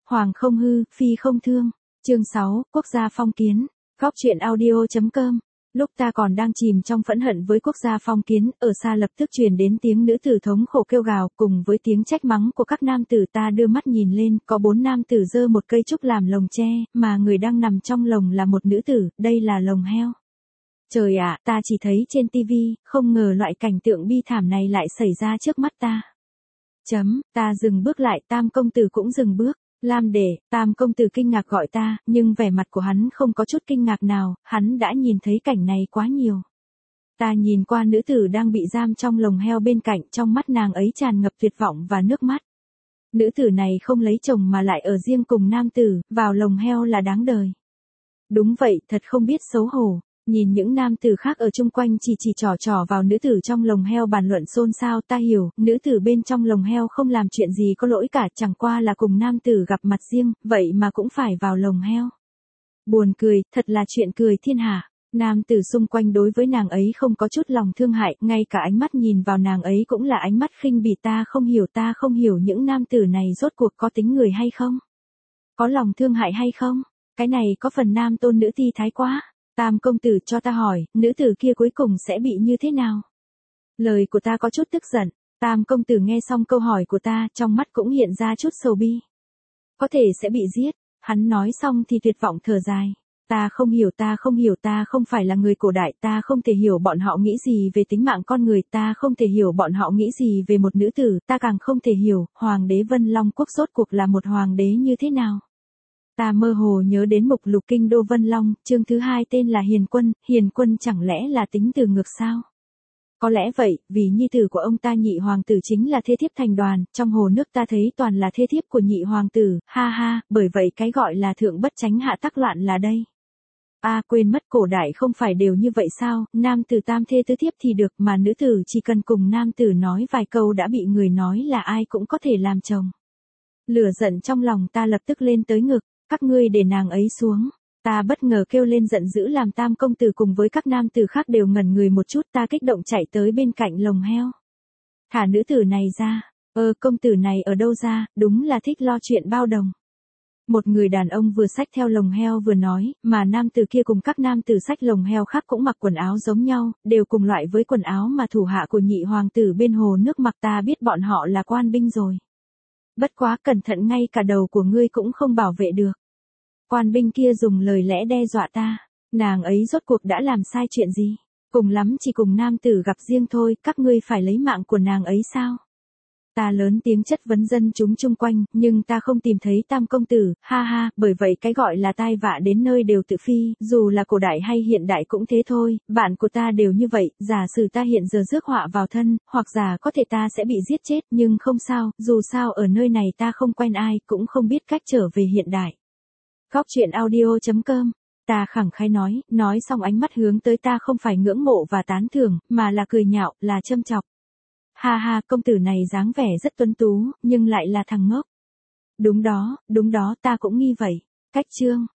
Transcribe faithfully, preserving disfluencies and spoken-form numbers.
Hoàng không hư, phi không thương. Chương sáu, Quốc gia phong kiến. Góc truyện audio.com. Lúc ta còn đang chìm trong phẫn hận với quốc gia phong kiến, ở xa lập tức truyền đến tiếng nữ tử thống khổ kêu gào, cùng với tiếng trách mắng của các nam tử. Ta đưa mắt nhìn lên, có bốn nam tử giơ một cây trúc làm lồng tre, mà người đang nằm trong lồng là một nữ tử, đây là lồng heo. Trời ạ, ta chỉ thấy trên tivi, không ngờ loại cảnh tượng bi thảm này lại xảy ra trước mắt ta. Chấm, ta dừng bước lại, Tam công tử cũng dừng bước. Lam đệ, Tam công tử kinh ngạc gọi ta, nhưng vẻ mặt của hắn không có chút kinh ngạc nào, hắn đã nhìn thấy cảnh này quá nhiều. Ta nhìn qua nữ tử đang bị giam trong lồng heo bên cạnh, trong mắt nàng ấy tràn ngập tuyệt vọng và nước mắt. Nữ tử này không lấy chồng mà lại ở riêng cùng nam tử, vào lồng heo là đáng đời. Đúng vậy, thật không biết xấu hổ. Nhìn những nam tử khác ở chung quanh chỉ chỉ trò trò vào nữ tử trong lồng heo bàn luận xôn xao, ta hiểu, nữ tử bên trong lồng heo không làm chuyện gì có lỗi cả, chẳng qua là cùng nam tử gặp mặt riêng, vậy mà cũng phải vào lồng heo. Buồn cười, thật là chuyện cười thiên hạ. Nam tử xung quanh đối với nàng ấy không có chút lòng thương hại, ngay cả ánh mắt nhìn vào nàng ấy cũng là ánh mắt khinh bỉ. Ta không hiểu, ta không hiểu những nam tử này rốt cuộc có tính người hay không? Có lòng thương hại hay không? Cái này có phần nam tôn nữ ti thái quá. Tam công tử cho ta hỏi, nữ tử kia cuối cùng sẽ bị như thế nào? Lời của ta có chút tức giận. Tam công tử nghe xong câu hỏi của ta, trong mắt cũng hiện ra chút sầu bi. Có thể sẽ bị giết. Hắn nói xong thì tuyệt vọng thở dài. Ta không hiểu, ta không hiểu, ta không phải là người cổ đại, ta không thể hiểu bọn họ nghĩ gì về tính mạng con người, ta không thể hiểu bọn họ nghĩ gì về một nữ tử, ta càng không thể hiểu, Hoàng đế Vân Long Quốc rốt cuộc là một hoàng đế như thế nào. Ta mơ hồ nhớ đến mục lục kinh đô Vân Long, chương thứ hai tên là Hiền Quân, Hiền Quân chẳng lẽ là tính từ ngược sao? Có lẽ vậy, vì nhi tử của ông ta nhị hoàng tử chính là thê thiếp thành đoàn, trong hồ nước ta thấy toàn là thê thiếp của nhị hoàng tử, ha ha, bởi vậy cái gọi là thượng bất chánh hạ tắc loạn là đây. A à, quên mất, cổ đại không phải đều như vậy sao, nam tử tam thê tứ thiếp thì được, mà nữ tử chỉ cần cùng nam tử nói vài câu đã bị người nói là ai cũng có thể làm chồng. Lửa giận trong lòng ta lập tức lên tới ngực. Các ngươi để nàng ấy xuống. Ta bất ngờ kêu lên giận dữ làm Tam công tử cùng với các nam tử khác đều ngẩn người một chút, ta kích động chạy tới bên cạnh lồng heo. Thả nữ tử này ra. Ơ công tử này ở đâu ra, đúng là thích lo chuyện bao đồng. Một người đàn ông vừa xách theo lồng heo vừa nói, mà nam tử kia cùng các nam tử xách lồng heo khác cũng mặc quần áo giống nhau, đều cùng loại với quần áo mà thủ hạ của nhị hoàng tử bên hồ nước mặc. Ta biết bọn họ là quan binh rồi. Bất quá cẩn thận, ngay cả đầu của ngươi cũng không bảo vệ được. Quan binh kia dùng lời lẽ đe dọa ta. Nàng ấy rốt cuộc đã làm sai chuyện gì? Cùng lắm chỉ cùng nam tử gặp riêng thôi, các ngươi phải lấy mạng của nàng ấy sao? Ta lớn tiếng chất vấn dân chúng chung quanh, nhưng ta không tìm thấy Tam công tử, ha ha, bởi vậy cái gọi là tai vạ đến nơi đều tự phi, dù là cổ đại hay hiện đại cũng thế thôi, bạn của ta đều như vậy, giả sử ta hiện giờ rước họa vào thân, hoặc giả có thể ta sẽ bị giết chết, nhưng không sao, dù sao ở nơi này ta không quen ai, cũng không biết cách trở về hiện đại. Góc truyện audio.com. Ta khẳng khái nói, nói xong ánh mắt hướng tới ta không phải ngưỡng mộ và tán thưởng, mà là cười nhạo, là châm chọc. Ha ha, công tử này dáng vẻ rất tuấn tú, nhưng lại là thằng ngốc. Đúng đó, đúng đó, ta cũng nghi vậy. Cách chương.